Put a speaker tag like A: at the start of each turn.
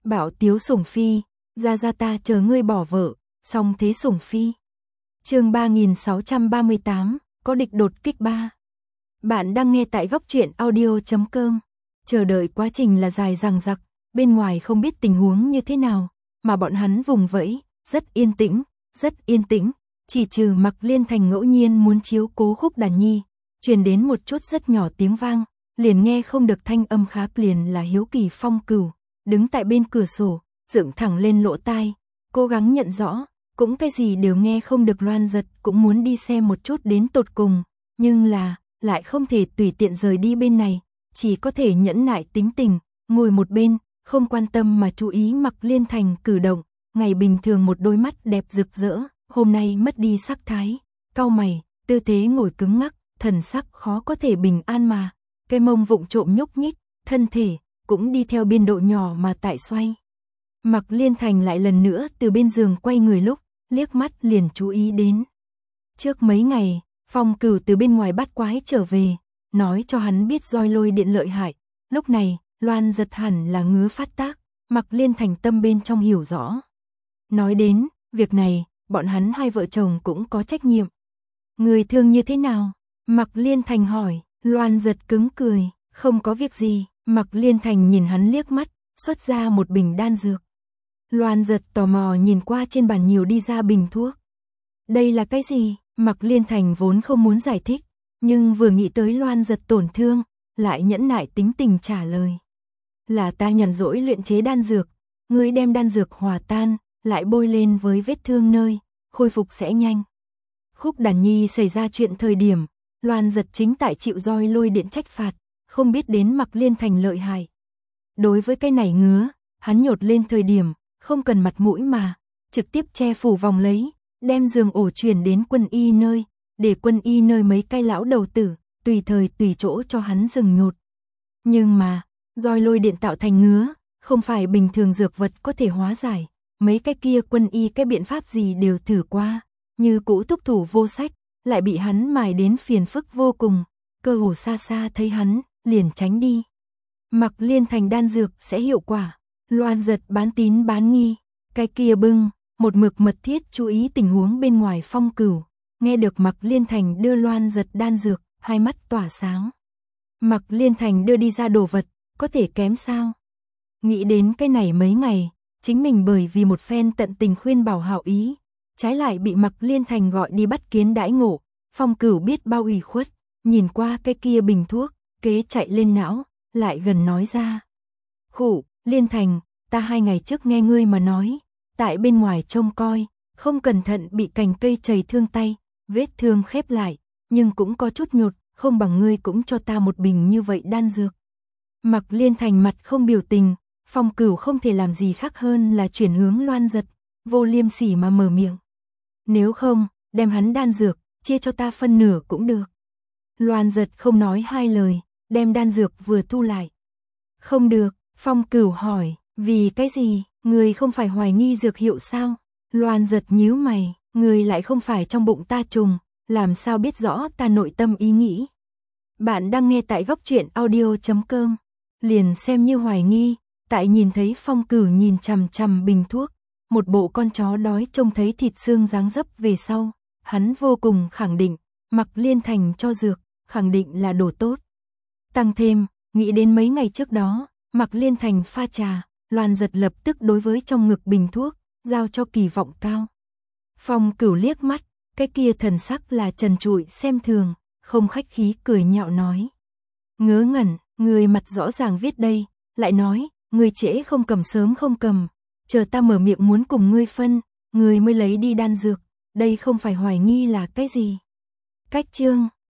A: Bảo tiếu sủng phi, ra ta chờ ngươi bỏ vợ, song thế sủng phi. Chương 3638, có địch đột kích 3. Bạn đang nghe tại góc truyện audio.com. Chờ đợi quá trình là dài dằng dặc, bên ngoài không biết tình huống như thế nào, mà bọn hắn vùng vẫy, rất yên tĩnh, chỉ trừ Mặc Liên Thành ngẫu nhiên muốn chiếu cố Khúc Đàn Nhi, truyền đến một chút rất nhỏ tiếng vang, liền nghe không được thanh âm khác, liền là hiếu kỳ Phong Cửu, đứng tại bên cửa sổ, dựng thẳng lên lỗ tai, cố gắng nhận rõ, cũng cái gì đều nghe không được. Loan Giật cũng muốn đi xem một chút đến tột cùng, nhưng là, lại không thể tùy tiện rời đi bên này, chỉ có thể nhẫn nại tính tình, ngồi một bên, không quan tâm mà chú ý Mặc Liên Thành cử động, ngày bình thường một đôi mắt đẹp rực rỡ, hôm nay mất đi sắc thái, cau mày, tư thế ngồi cứng ngắc, thần sắc khó có thể bình an mà, cái mông vụng trộm nhúc nhích, thân thể cũng đi theo biên độ nhỏ mà tại xoay. Mặc Liên Thành lại lần nữa từ bên giường quay người lúc, liếc mắt liền chú ý đến. Trước mấy ngày, Phong Cửu từ bên ngoài bắt quái trở về, nói cho hắn biết roi lôi điện lợi hại, lúc này, Loan Giật hẳn là ngứa phát tác, Mặc Liên Thành tâm bên trong hiểu rõ. Nói đến, việc này, bọn hắn hai vợ chồng cũng có trách nhiệm. Người thương như thế nào? Mặc Liên Thành hỏi. Loan Giật cứng cười, không có việc gì. Mặc Liên Thành nhìn hắn liếc mắt, xuất ra một bình đan dược. Loan Giật tò mò nhìn qua trên bàn nhiều đi ra bình thuốc. Đây là cái gì? Mặc Liên Thành vốn không muốn giải thích, nhưng vừa nghĩ tới Loan Giật tổn thương, lại nhẫn nại tính tình trả lời. Là ta nhàn rỗi luyện chế đan dược, ngươi đem đan dược hòa tan, lại bôi lên với vết thương nơi, khôi phục sẽ nhanh. Khúc Đàn Nhi xảy ra chuyện thời điểm, Loan Giật chính tại chịu roi lôi điện trách phạt, không biết đến Mặc Liên Thành lợi hại. Đối với cái này ngứa, hắn nhột lên thời điểm, không cần mặt mũi mà, trực tiếp che phủ vòng lấy, đem giường ổ chuyển đến quân y nơi, để quân y nơi mấy cái lão đầu tử, tùy thời tùy chỗ cho hắn dừng nhột. Nhưng mà, roi lôi điện tạo thành ngứa, không phải bình thường dược vật có thể hóa giải, mấy cái kia quân y cái biện pháp gì đều thử qua, như cũ thúc thủ vô sách, lại bị hắn mài đến phiền phức vô cùng, cơ hồ xa xa thấy hắn, liền tránh đi. Mặc Liên Thành đan dược sẽ hiệu quả, Loan Giật bán tín bán nghi, cái kia bưng, một mực mật thiết chú ý tình huống bên ngoài. Phong Cửu, nghe được Mặc Liên Thành đưa Loan Giật đan dược, hai mắt tỏa sáng. Mặc Liên Thành đưa đi ra đồ vật, có thể kém sao? Nghĩ đến cái này mấy ngày, chính mình bởi vì một phen tận tình khuyên bảo hảo ý, trái lại bị Mặc Liên Thành gọi đi bắt kiến đãi ngộ. Phong Cửu biết bao ủy khuất, nhìn qua cái kia bình thuốc, kế chạy lên não, lại gần nói ra. Khụ, Liên Thành, ta 2 ngày trước nghe ngươi mà nói, tại bên ngoài trông coi, không cẩn thận bị cành cây chảy thương tay, vết thương khép lại, nhưng cũng có chút nhột, không bằng ngươi cũng cho ta một bình như vậy đan dược. Mặc Liên Thành mặt không biểu tình, Phong Cửu không thể làm gì khác hơn là chuyển hướng Loan Giật, vô liêm sỉ mà mở miệng. Nếu không, đem hắn đan dược, chia cho ta phân nửa cũng được. Loan Giật không nói hai lời, đem đan dược vừa thu lại. Không được, Phong Cửu hỏi, vì cái gì, người không phải hoài nghi dược hiệu sao? Loan Giật nhíu mày, người lại không phải trong bụng ta trùng, làm sao biết rõ ta nội tâm ý nghĩ. Bạn đang nghe tại góc truyện audio.com, liền xem như hoài nghi, tại nhìn thấy Phong Cửu nhìn chằm chằm bình thuốc, một bộ con chó đói trông thấy thịt xương dáng dấp về sau, hắn vô cùng khẳng định, Mặc Liên Thành cho dược, khẳng định là đồ tốt. Tăng thêm, nghĩ đến mấy ngày trước đó, Mặc Liên Thành pha trà, Loan Giật lập tức đối với trong ngực bình thuốc, giao cho kỳ vọng cao. Phong Cửu liếc mắt, cái kia thần sắc là trần trụi xem thường, không khách khí cười nhạo nói. Ngớ ngẩn, người mặt rõ ràng viết đây, lại nói, người trễ không cầm sớm không cầm, chờ ta mở miệng muốn cùng ngươi phân, người mới lấy đi đan dược, đây không phải hoài nghi là cái gì. Cách chương